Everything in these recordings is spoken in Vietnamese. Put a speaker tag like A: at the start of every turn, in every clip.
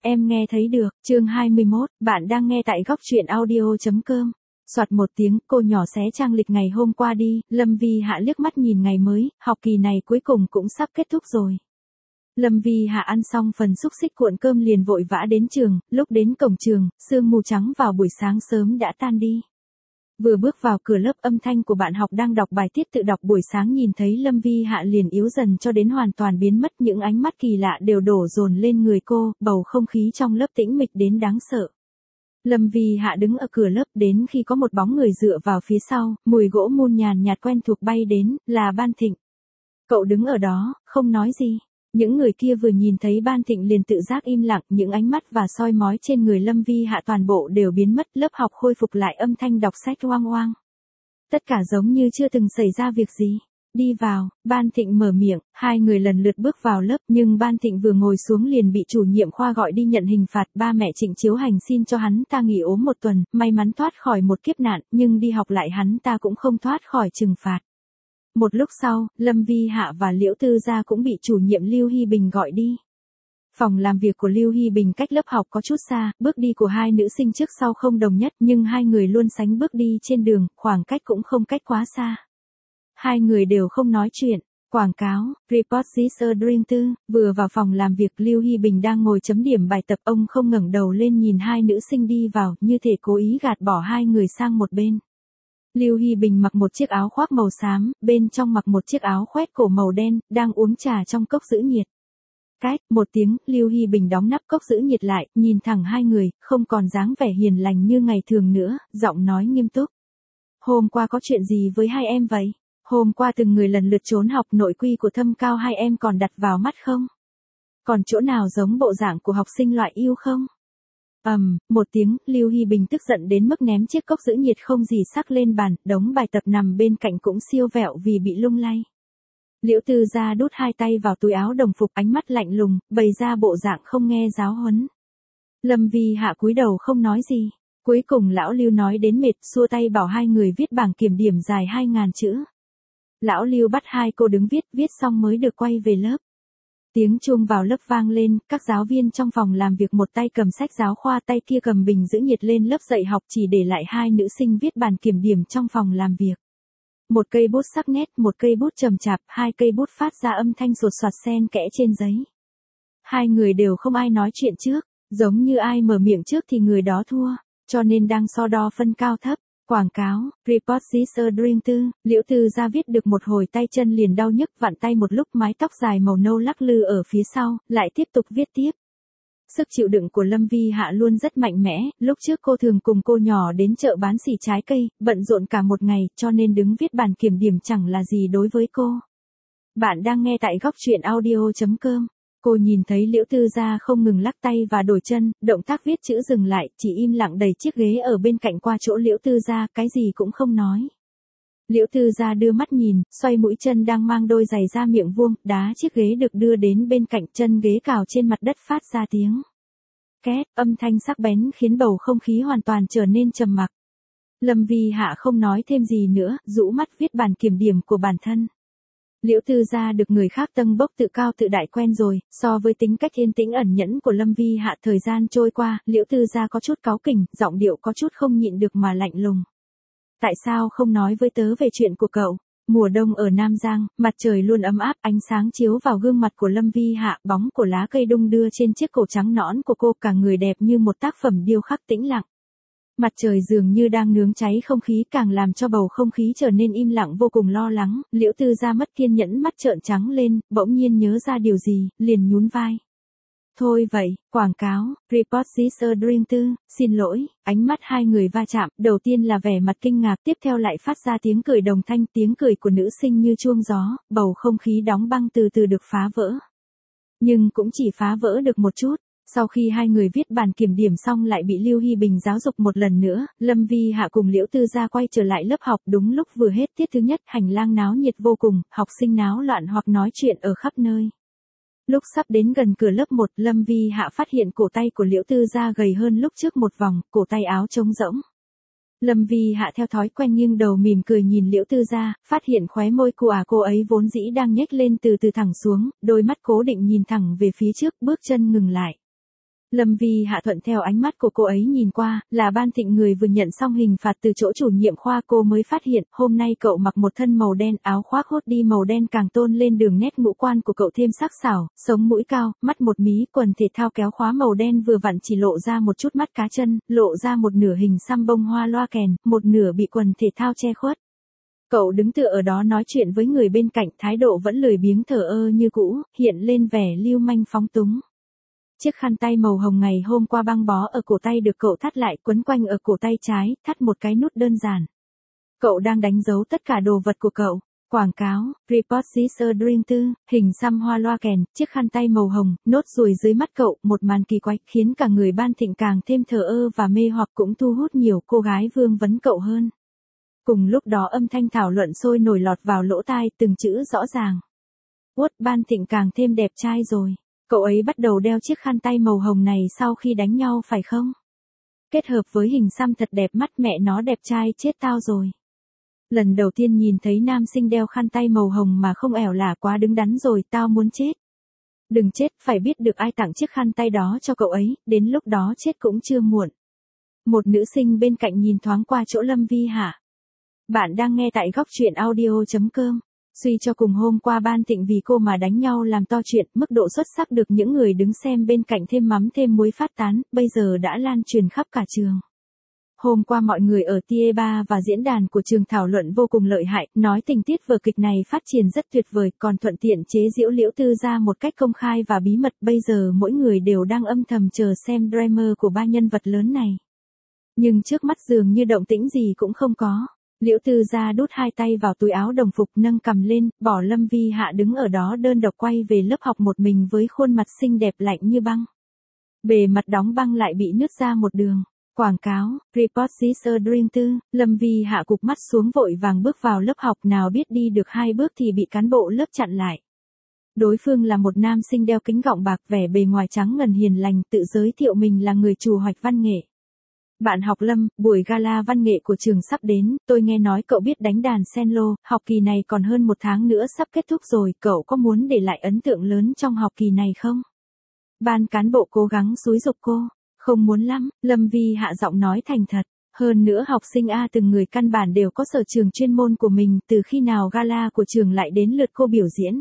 A: Em nghe thấy được, chương 21, bạn đang nghe tại góc truyện audio.com. Soạt một tiếng, cô nhỏ xé trang lịch ngày hôm qua đi, Lâm Vi Hạ liếc mắt nhìn ngày mới, học kỳ này cuối cùng cũng sắp kết thúc rồi. Lâm Vi Hạ ăn xong phần xúc xích cuộn cơm liền vội vã đến trường, lúc đến cổng trường, sương mù trắng vào buổi sáng sớm đã tan đi. Vừa bước vào cửa lớp, âm thanh của bạn học đang đọc bài tiết tự đọc buổi sáng nhìn thấy Lâm Vi Hạ liền yếu dần cho đến hoàn toàn biến mất, những ánh mắt kỳ lạ đều đổ dồn lên người cô, bầu không khí trong lớp tĩnh mịch đến đáng sợ. Lâm Vi Hạ đứng ở cửa lớp đến khi có một bóng người dựa vào phía sau, mùi gỗ mun nhàn nhạt quen thuộc bay đến, là Ban Thịnh. Cậu đứng ở đó, không nói gì. Những người kia vừa nhìn thấy Ban Thịnh liền tự giác im lặng, những ánh mắt và soi mói trên người Lâm Vi Hạ toàn bộ đều biến mất, lớp học khôi phục lại âm thanh đọc sách oang oang. Tất cả giống như chưa từng xảy ra việc gì. Đi vào, Ban Thịnh mở miệng, hai người lần lượt bước vào lớp, nhưng Ban Thịnh vừa ngồi xuống liền bị chủ nhiệm khoa gọi đi nhận hình phạt, ba mẹ Trịnh Chiếu Hành xin cho hắn ta nghỉ ốm một tuần, may mắn thoát khỏi một kiếp nạn, nhưng đi học lại hắn ta cũng không thoát khỏi trừng phạt. Một lúc sau, Lâm Vi Hạ và Liễu Tư Gia cũng bị chủ nhiệm Lưu Hy Bình gọi đi. Phòng làm việc của Lưu Hy Bình cách lớp học có chút xa, bước đi của hai nữ sinh trước sau không đồng nhất, nhưng hai người luôn sánh bước đi trên đường, khoảng cách cũng không cách quá xa. Hai người đều không nói chuyện. Quảng cáo, Report this a dream too. Vừa vào phòng làm việc, Lưu Hy Bình đang ngồi chấm điểm bài tập, ông không ngẩng đầu lên nhìn hai nữ sinh đi vào, như thể cố ý gạt bỏ hai người sang một bên. Lưu Hy Bình mặc một chiếc áo khoác màu xám, bên trong mặc một chiếc áo khoét cổ màu đen, đang uống trà trong cốc giữ nhiệt. Cách, một tiếng, Lưu Hy Bình đóng nắp cốc giữ nhiệt lại, nhìn thẳng hai người, không còn dáng vẻ hiền lành như ngày thường nữa, giọng nói nghiêm túc. Hôm qua có chuyện gì với hai em vậy? Hôm qua từng người lần lượt trốn học, nội quy của Thâm Cao hai em còn đặt vào mắt không? Còn chỗ nào giống bộ dạng của học sinh loại yêu không? Một tiếng, Lưu Hy Bình tức giận đến mức ném chiếc cốc giữ nhiệt không gì sắc lên bàn, đống bài tập nằm bên cạnh cũng siêu vẹo vì bị lung lay. Liễu Tư Gia đút hai tay vào túi áo đồng phục, ánh mắt lạnh lùng, bày ra bộ dạng không nghe giáo huấn. Lâm Vi Hạ cúi đầu không nói gì. Cuối cùng lão Lưu nói đến mệt, xua tay bảo hai người viết bảng kiểm điểm dài 2.000 chữ. Lão Lưu bắt hai cô đứng viết xong mới được quay về lớp. Tiếng chuông vào lớp vang lên, các giáo viên trong phòng làm việc một tay cầm sách giáo khoa, tay kia cầm bình giữ nhiệt lên lớp dạy học, chỉ để lại hai nữ sinh viết bàn kiểm điểm trong phòng làm việc. Một cây bút sắc nét, một cây bút chậm chạp, hai cây bút phát ra âm thanh sột soạt xen kẽ trên giấy. Hai người đều không ai nói chuyện trước, giống như ai mở miệng trước thì người đó thua, cho nên đang so đo phân cao thấp. Quảng cáo, Report this a dream too. Liễu Tư Gia viết được một hồi tay chân liền đau nhức, vặn tay một lúc, mái tóc dài màu nâu lắc lư ở phía sau, lại tiếp tục viết tiếp. Sức chịu đựng của Lâm Vi Hạ luôn rất mạnh mẽ, lúc trước cô thường cùng cô nhỏ đến chợ bán xỉ trái cây, bận rộn cả một ngày, cho nên đứng viết bàn kiểm điểm chẳng là gì đối với cô. Bạn đang nghe tại góc truyện audio.com. Cô nhìn thấy Liễu Tư Gia không ngừng lắc tay và đổi chân, động tác viết chữ dừng lại, chỉ im lặng đẩy chiếc ghế ở bên cạnh qua chỗ Liễu Tư Gia, cái gì cũng không nói. Liễu Tư Gia đưa mắt nhìn, xoay mũi chân đang mang đôi giày da miệng vuông, đá chiếc ghế được đưa đến bên cạnh, chân ghế cào trên mặt đất phát ra tiếng két, âm thanh sắc bén khiến bầu không khí hoàn toàn trở nên trầm mặc. Lâm Vi Hạ không nói thêm gì nữa, rũ mắt viết bàn kiểm điểm của bản thân. Liễu Tư Gia được người khác tâng bốc tự cao tự đại quen rồi, so với tính cách yên tĩnh ẩn nhẫn của Lâm Vi Hạ thời gian trôi qua, Liễu Tư Gia có chút cáu kỉnh, giọng điệu có chút không nhịn được mà lạnh lùng. Tại sao không nói với tớ về chuyện của cậu? Mùa đông ở Nam Giang, mặt trời luôn ấm áp, ánh sáng chiếu vào gương mặt của Lâm Vi Hạ, bóng của lá cây đung đưa trên chiếc cổ trắng nõn của cô, cả người đẹp như một tác phẩm điêu khắc tĩnh lặng. Mặt trời dường như đang nướng cháy không khí, càng làm cho bầu không khí trở nên im lặng vô cùng lo lắng. Liễu Tư Gia mất kiên nhẫn, mắt trợn trắng lên, bỗng nhiên nhớ ra điều gì, liền nhún vai. Thôi vậy, quảng cáo, Report this a dream too. Xin lỗi. Ánh mắt hai người va chạm, đầu tiên là vẻ mặt kinh ngạc, tiếp theo lại phát ra tiếng cười đồng thanh, tiếng cười của nữ sinh như chuông gió, bầu không khí đóng băng từ từ được phá vỡ. Nhưng cũng chỉ phá vỡ được một chút. Sau khi hai người viết bàn kiểm điểm xong lại bị Lưu Hy Bình giáo dục một lần nữa, Lâm Vi Hạ cùng Liễu Tư Gia quay trở lại lớp học, đúng lúc vừa hết tiết thứ nhất, hành lang náo nhiệt vô cùng, học sinh náo loạn hoặc nói chuyện ở khắp nơi. Lúc sắp đến gần cửa lớp 1, Lâm Vi Hạ phát hiện cổ tay của Liễu Tư Gia gầy hơn lúc trước một vòng, cổ tay áo trống rỗng. Lâm Vi Hạ theo thói quen nghiêng đầu mỉm cười nhìn Liễu Tư Gia, phát hiện khóe môi của cô ấy vốn dĩ đang nhếch lên từ từ thẳng xuống, đôi mắt cố định nhìn thẳng về phía trước, bước chân ngừng lại. Lâm Vi Hạ thuận theo ánh mắt của cô ấy nhìn qua, là Ban Thịnh người vừa nhận xong hình phạt từ chỗ chủ nhiệm khoa, cô mới phát hiện, hôm nay cậu mặc một thân màu đen, áo khoác hốt đi màu đen càng tôn lên đường nét ngũ quan của cậu thêm sắc sảo, sống mũi cao, mắt một mí, quần thể thao kéo khóa màu đen vừa vặn chỉ lộ ra một chút mắt cá chân, lộ ra một nửa hình xăm bông hoa loa kèn, một nửa bị quần thể thao che khuất. Cậu đứng tựa ở đó nói chuyện với người bên cạnh, thái độ vẫn lười biếng thờ ơ như cũ, hiện lên vẻ lưu manh phóng túng. Chiếc khăn tay màu hồng ngày hôm qua băng bó ở cổ tay được cậu thắt lại, quấn quanh ở cổ tay trái, thắt một cái nút đơn giản. Cậu đang đánh dấu tất cả đồ vật của cậu. Quảng cáo, Report this a drink too, hình xăm hoa loa kèn, chiếc khăn tay màu hồng, nốt ruồi dưới mắt cậu, một màn kỳ quái, khiến cả người Ban Thịnh càng thêm thờ ơ và mê hoặc, cũng thu hút nhiều cô gái vương vấn cậu hơn. Cùng lúc đó âm thanh thảo luận sôi nổi lọt vào lỗ tai, từng chữ rõ ràng. Ban Thịnh càng thêm đẹp trai rồi. Cậu ấy bắt đầu đeo chiếc khăn tay màu hồng này sau khi đánh nhau phải không? Kết hợp với hình xăm thật đẹp, mắt mẹ nó đẹp trai chết tao rồi. Lần đầu tiên nhìn thấy nam sinh đeo khăn tay màu hồng mà không ẻo lả, quá đứng đắn rồi, tao muốn chết. Đừng chết, phải biết được ai tặng chiếc khăn tay đó cho cậu ấy, đến lúc đó chết cũng chưa muộn. Một nữ sinh bên cạnh nhìn thoáng qua chỗ Lâm Vi Hạ. Bạn đang nghe tại góc truyện audio.com. Suy cho cùng hôm qua Ban Thịnh vì cô mà đánh nhau làm to chuyện, mức độ xuất sắc được những người đứng xem bên cạnh thêm mắm thêm muối phát tán, bây giờ đã lan truyền khắp cả trường. Hôm qua mọi người ở tier 3 và diễn đàn của trường thảo luận vô cùng lợi hại, nói tình tiết vở kịch này phát triển rất tuyệt vời, còn thuận tiện chế giễu Liễu Tư ra một cách công khai và bí mật, bây giờ mỗi người đều đang âm thầm chờ xem drama của ba nhân vật lớn này. Nhưng trước mắt dường như động tĩnh gì cũng không có. Liễu Tư Gia đút hai tay vào túi áo đồng phục, nâng cằm lên, bỏ Lâm Vi Hạ đứng ở đó đơn độc quay về lớp học một mình với khuôn mặt xinh đẹp lạnh như băng. Bề mặt đóng băng lại bị nứt ra một đường. Quảng cáo, Report this a drink too, Lâm Vi Hạ cụp mắt xuống vội vàng bước vào lớp học, nào biết đi được 2 bước thì bị cán bộ lớp chặn lại. Đối phương là một nam sinh đeo kính gọng bạc, vẻ bề ngoài trắng ngần hiền lành, tự giới thiệu mình là người chủ hoạch văn nghệ. Bạn học Lâm, buổi gala văn nghệ của trường sắp đến, tôi nghe nói cậu biết đánh đàn cello, học kỳ này còn hơn 1 tháng nữa sắp kết thúc rồi, cậu có muốn để lại ấn tượng lớn trong học kỳ này không? Ban cán bộ cố gắng xúi giục cô, không muốn lắm, Lâm Vi Hạ giọng nói thành thật. Hơn nữa học sinh A từng người căn bản đều có sở trường chuyên môn của mình, từ khi nào gala của trường lại đến lượt cô biểu diễn?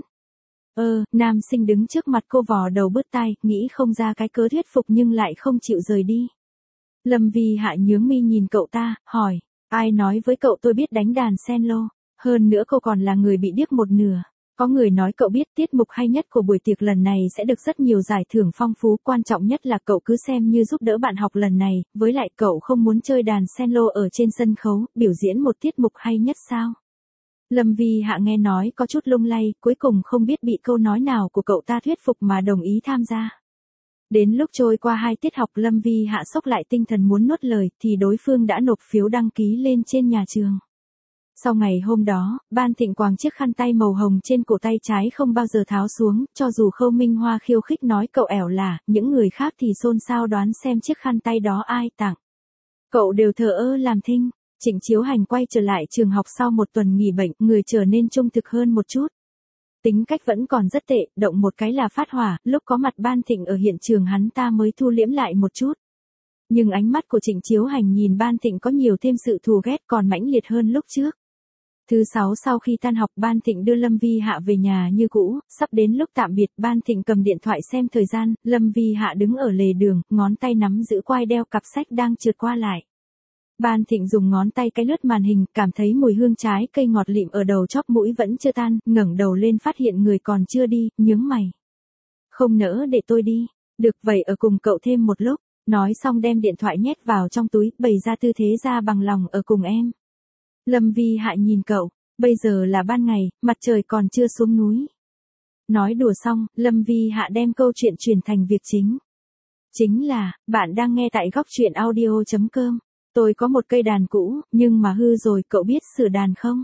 A: Nam sinh đứng trước mặt cô vò đầu bứt tai, nghĩ không ra cái cớ thuyết phục nhưng lại không chịu rời đi. Lâm Vi Hạ nhướng mi nhìn cậu ta, hỏi, ai nói với cậu tôi biết đánh đàn cello, hơn nữa cô còn là người bị điếc một nửa. Có người nói cậu biết tiết mục hay nhất của buổi tiệc lần này sẽ được rất nhiều giải thưởng phong phú, quan trọng nhất là cậu cứ xem như giúp đỡ bạn học lần này, với lại cậu không muốn chơi đàn cello ở trên sân khấu, biểu diễn một tiết mục hay nhất sao? Lâm Vi Hạ nghe nói có chút lung lay, cuối cùng không biết bị câu nói nào của cậu ta thuyết phục mà đồng ý tham gia. Đến lúc trôi qua 2 tiết học, Lâm Vi Hạ sốc lại tinh thần muốn nuốt lời, thì đối phương đã nộp phiếu đăng ký lên trên nhà trường. Sau ngày hôm đó, Ban Thịnh quàng chiếc khăn tay màu hồng trên cổ tay trái không bao giờ tháo xuống, cho dù Khâu Minh Hoa khiêu khích nói cậu ẻo lả, những người khác thì xôn xao đoán xem chiếc khăn tay đó ai tặng. Cậu đều thờ ơ làm thinh. Trịnh Chiếu Hành quay trở lại trường học sau một tuần nghỉ bệnh, người trở nên trung thực hơn một chút. Tính cách vẫn còn rất tệ, động một cái là phát hỏa, lúc có mặt Ban Thịnh ở hiện trường hắn ta mới thu liễm lại một chút. Nhưng ánh mắt của Trịnh Chiếu Hành nhìn Ban Thịnh có nhiều thêm sự thù ghét, còn mãnh liệt hơn lúc trước. Thứ 6 sau khi tan học, Ban Thịnh đưa Lâm Vi Hạ về nhà như cũ, sắp đến lúc tạm biệt, Ban Thịnh cầm điện thoại xem thời gian, Lâm Vi Hạ đứng ở lề đường, ngón tay nắm giữ quai đeo cặp sách đang trượt qua lại. Ban Thịnh dùng ngón tay cái lướt màn hình, cảm thấy mùi hương trái cây ngọt lịm ở đầu chóp mũi vẫn chưa tan, ngẩng đầu lên phát hiện người còn chưa đi, nhướng mày. Không nỡ để tôi đi, được vậy ở cùng cậu thêm một lúc, nói xong đem điện thoại nhét vào trong túi, bày ra tư thế ra bằng lòng ở cùng em. Lâm Vi Hạ nhìn cậu, bây giờ là ban ngày, mặt trời còn chưa xuống núi. Nói đùa xong, Lâm Vi Hạ đem câu chuyện chuyển thành việc chính. Chính là, bạn đang nghe tại góc truyện audio.com. Tôi có một cây đàn cũ, nhưng mà hư rồi, cậu biết sửa đàn không?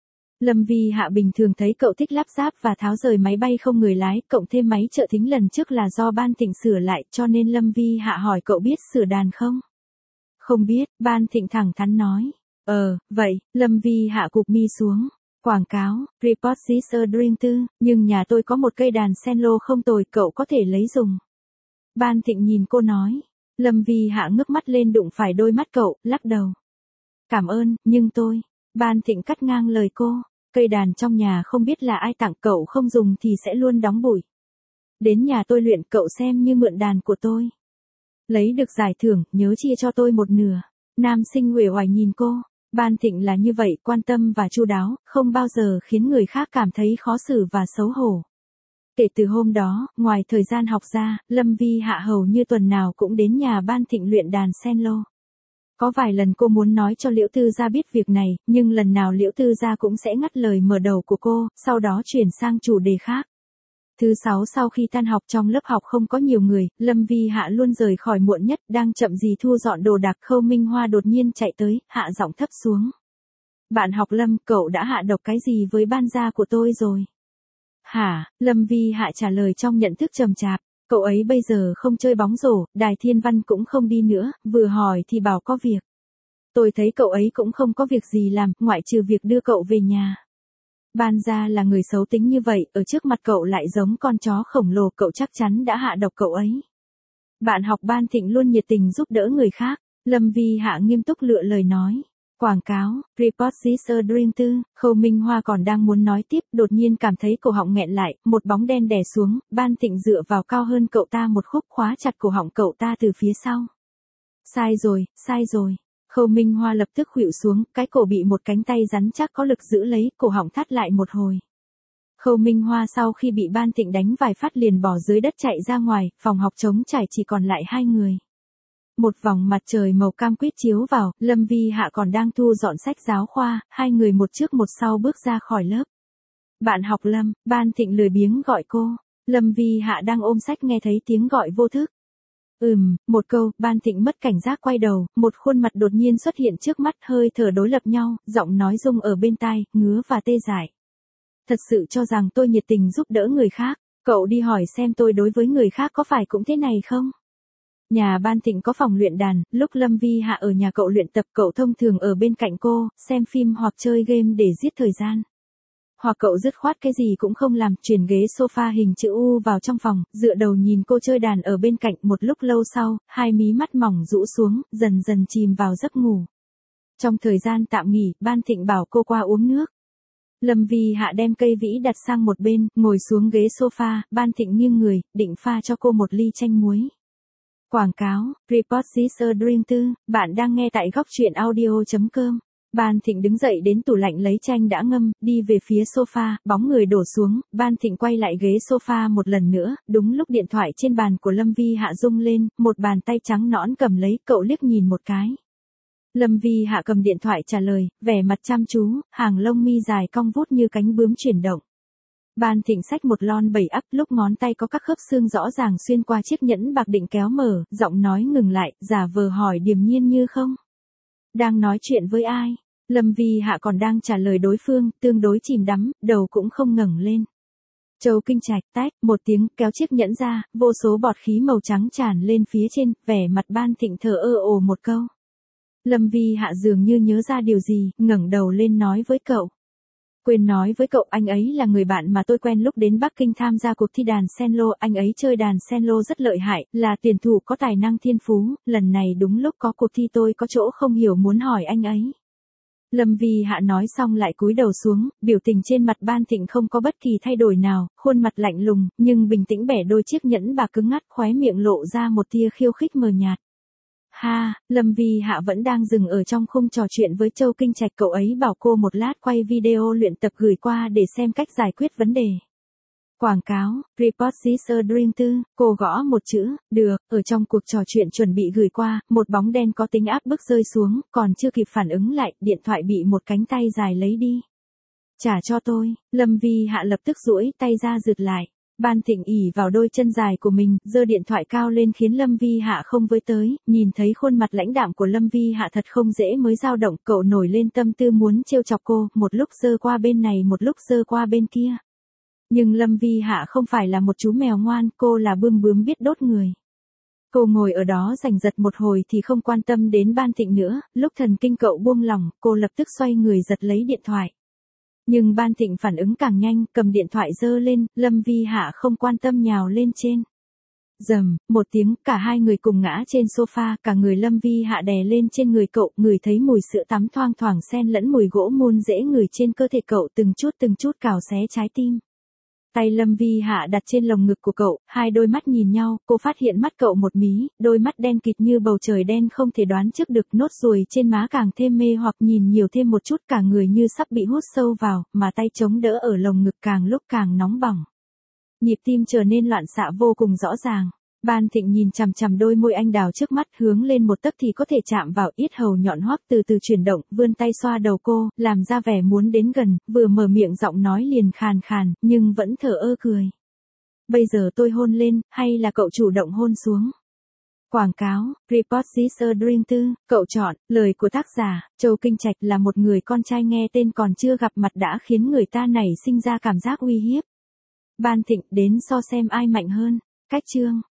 A: Lâm Vi Hạ bình thường thấy cậu thích lắp ráp và tháo rời máy bay không người lái, cộng thêm máy trợ thính lần trước là do Ban Thịnh sửa lại, cho nên Lâm Vi Hạ hỏi cậu biết sửa đàn không? Không biết, Ban Thịnh thẳng thắn nói. Vậy, Lâm Vi Hạ cụp mi xuống. Quảng cáo, Report this a drink too, nhưng nhà tôi có một cây đàn cello không tồi, cậu có thể lấy dùng. Ban Thịnh nhìn cô nói. Lâm Vi Hạ ngước mắt lên đụng phải đôi mắt cậu, lắc đầu. Cảm ơn, nhưng tôi. Ban Thịnh cắt ngang lời cô. Cây đàn trong nhà không biết là ai tặng cậu, không dùng thì sẽ luôn đóng bụi. Đến nhà tôi luyện, cậu xem như mượn đàn của tôi. Lấy được giải thưởng, nhớ chia cho tôi một nửa. Nam sinh uể oải nhìn cô. Ban Thịnh là như vậy, quan tâm và chu đáo, không bao giờ khiến người khác cảm thấy khó xử và xấu hổ. Kể từ hôm đó, ngoài thời gian học ra, Lâm Vi Hạ hầu như tuần nào cũng đến nhà Ban Thịnh luyện đàn cello. Có vài lần cô muốn nói cho Liễu Tư Gia biết việc này, nhưng lần nào Liễu Tư Gia cũng sẽ ngắt lời mở đầu của cô, sau đó chuyển sang chủ đề khác. Thứ 6 sau khi tan học trong lớp học không có nhiều người, Lâm Vi Hạ luôn rời khỏi muộn nhất, đang chậm gì thu dọn đồ đạc, Khâu Minh Hoa đột nhiên chạy tới, hạ giọng thấp xuống. Bạn học Lâm, cậu đã hạ độc cái gì với ban gia của tôi rồi? Hả? Lâm Vi Hạ trả lời trong nhận thức trầm chạp. Cậu ấy bây giờ không chơi bóng rổ, Đài Thiên Văn cũng không đi nữa, vừa hỏi thì bảo có việc. Tôi thấy cậu ấy cũng không có việc gì làm, ngoại trừ việc đưa cậu về nhà. Ban gia là người xấu tính như vậy, ở trước mặt cậu lại giống con chó khổng lồ, cậu chắc chắn đã hạ độc cậu ấy. Bạn học Ban Thịnh luôn nhiệt tình giúp đỡ người khác. Lâm Vi Hạ nghiêm túc lựa lời nói. Quảng cáo, Report this a dream too. Khâu Minh Hoa còn đang muốn nói tiếp, đột nhiên cảm thấy cổ họng nghẹn lại, một bóng đen đè xuống, Ban Thịnh dựa vào cao hơn cậu ta một khúc, khóa chặt cổ họng cậu ta từ phía sau. Sai rồi, sai rồi. Khâu Minh Hoa lập tức khuỵu xuống, cái cổ bị một cánh tay rắn chắc có lực giữ lấy, cổ họng thắt lại một hồi. Khâu Minh Hoa sau khi bị Ban Thịnh đánh vài phát liền bỏ dưới đất chạy ra ngoài, phòng học trống trải chỉ còn lại hai người. Một vòng mặt trời màu cam quýt chiếu vào, Lâm Vi Hạ còn đang thu dọn sách giáo khoa, hai người một trước một sau bước ra khỏi lớp. Bạn học Lâm, Ban Thịnh lười biếng gọi cô. Lâm Vi Hạ đang ôm sách nghe thấy tiếng gọi vô thức. Một câu, Ban Thịnh mất cảnh giác quay đầu, một khuôn mặt đột nhiên xuất hiện trước mắt, hơi thở đối lập nhau, giọng nói rung ở bên tai, ngứa và tê dại. Thật sự cho rằng tôi nhiệt tình giúp đỡ người khác, cậu đi hỏi xem tôi đối với người khác có phải cũng thế này không? Nhà Ban Thịnh có phòng luyện đàn, lúc Lâm Vi Hạ ở nhà cậu luyện tập, cậu thông thường ở bên cạnh cô, xem phim hoặc chơi game để giết thời gian. Hoặc cậu dứt khoát cái gì cũng không làm, chuyển ghế sofa hình chữ U vào trong phòng, dựa đầu nhìn cô chơi đàn ở bên cạnh, một lúc lâu sau, hai mí mắt mỏng rũ xuống, dần dần chìm vào giấc ngủ. Trong thời gian tạm nghỉ, Ban Thịnh bảo cô qua uống nước. Lâm Vi Hạ đem cây vĩ đặt sang một bên, ngồi xuống ghế sofa, Ban Thịnh nghiêng người, định pha cho cô một ly chanh muối. Quảng cáo, Report this a dream too. Bạn đang nghe tại góc truyện audio.com. Ban Thịnh đứng dậy đến tủ lạnh lấy chanh đã ngâm, đi về phía sofa, bóng người đổ xuống, Ban Thịnh quay lại ghế sofa một lần nữa, đúng lúc điện thoại trên bàn của Lâm Vi Hạ rung lên, một bàn tay trắng nõn cầm lấy, cậu liếc nhìn một cái. Lâm Vi Hạ cầm điện thoại trả lời, vẻ mặt chăm chú, hàng lông mi dài cong vút như cánh bướm chuyển động. Ban Thịnh xách một lon 7 ắp, lúc ngón tay có các khớp xương rõ ràng xuyên qua chiếc nhẫn bạc định kéo mở, giọng nói ngừng lại, giả vờ hỏi điềm nhiên như không. Đang nói chuyện với ai? Lâm Vi Hạ còn đang trả lời đối phương, tương đối chìm đắm, đầu cũng không ngẩng lên. Châu Kinh Trạch, tách, một tiếng, kéo chiếc nhẫn ra, vô số bọt khí màu trắng tràn lên phía trên, vẻ mặt Ban Thịnh thờ ơ một câu. Lâm Vi Hạ dường như nhớ ra điều gì, ngẩng đầu lên nói với cậu. Quên nói với cậu, anh ấy là người bạn mà tôi quen lúc đến Bắc Kinh tham gia cuộc thi đàn cello, anh ấy chơi đàn cello rất lợi hại, là tuyển thủ có tài năng thiên phú, lần này đúng lúc có cuộc thi tôi có chỗ không hiểu muốn hỏi anh ấy. Lâm Vi Hạ nói xong lại cúi đầu xuống, biểu tình trên mặt Ban Thịnh không có bất kỳ thay đổi nào, khuôn mặt lạnh lùng, nhưng bình tĩnh bẻ đôi chiếc nhẫn bạc cứng ngắt, khóe miệng lộ ra một tia khiêu khích mờ nhạt. Ha, Lâm Vi Hạ vẫn đang dừng ở trong khung trò chuyện với Châu Kinh Trạch, cậu ấy bảo cô một lát quay video luyện tập gửi qua để xem cách giải quyết vấn đề. Quảng cáo, Report this a dream too. Cô gõ một chữ, được, ở trong cuộc trò chuyện chuẩn bị gửi qua, một bóng đen có tính áp bức rơi xuống, còn chưa kịp phản ứng lại, điện thoại bị một cánh tay dài lấy đi. Trả cho tôi, Lâm Vi Hạ lập tức duỗi tay ra giựt lại. Ban Thịnh ỉ vào đôi chân dài của mình, giơ điện thoại cao lên khiến Lâm Vi Hạ không với tới, nhìn thấy khuôn mặt lãnh đạm của Lâm Vi Hạ thật không dễ mới dao động, cậu nổi lên tâm tư muốn trêu chọc cô, một lúc giơ qua bên này một lúc giơ qua bên kia. Nhưng Lâm Vi Hạ không phải là một chú mèo ngoan, cô là bươm bướm biết đốt người. Cô ngồi ở đó giành giật một hồi thì không quan tâm đến Ban Thịnh nữa, lúc thần kinh cậu buông lỏng, cô lập tức xoay người giật lấy điện thoại. Nhưng Ban Thịnh phản ứng càng nhanh, cầm điện thoại giơ lên, Lâm Vi Hạ không quan tâm nhào lên trên. Rầm, một tiếng, cả hai người cùng ngã trên sofa, cả người Lâm Vi Hạ đè lên trên người cậu, người thấy mùi sữa tắm thoang thoảng xen lẫn mùi gỗ mun rễ người trên cơ thể cậu từng chút cào xé trái tim. Tay Lâm Vi Hạ đặt trên lồng ngực của cậu, hai đôi mắt nhìn nhau, cô phát hiện mắt cậu một mí, đôi mắt đen kịt như bầu trời đen không thể đoán trước được, nốt ruồi trên má càng thêm mê hoặc, nhìn nhiều thêm một chút, cả người như sắp bị hút sâu vào, mà tay chống đỡ ở lồng ngực càng lúc càng nóng bỏng. Nhịp tim trở nên loạn xạ vô cùng rõ ràng. Ban Thịnh nhìn chằm chằm đôi môi anh đào trước mắt, hướng lên một tấc thì có thể chạm vào, yết hầu nhọn hoắt từ từ chuyển động, vươn tay xoa đầu cô, làm ra vẻ muốn đến gần, vừa mở miệng giọng nói liền khàn khàn, nhưng vẫn thở ơ cười. Bây giờ tôi hôn lên, hay là cậu chủ động hôn xuống? Quảng cáo, Report this a Dream 4, cậu chọn, lời của tác giả, Châu Kinh Trạch là một người con trai nghe tên còn chưa gặp mặt đã khiến người ta nảy sinh ra cảm giác uy hiếp. Ban Thịnh đến so xem ai mạnh hơn. Cách chương.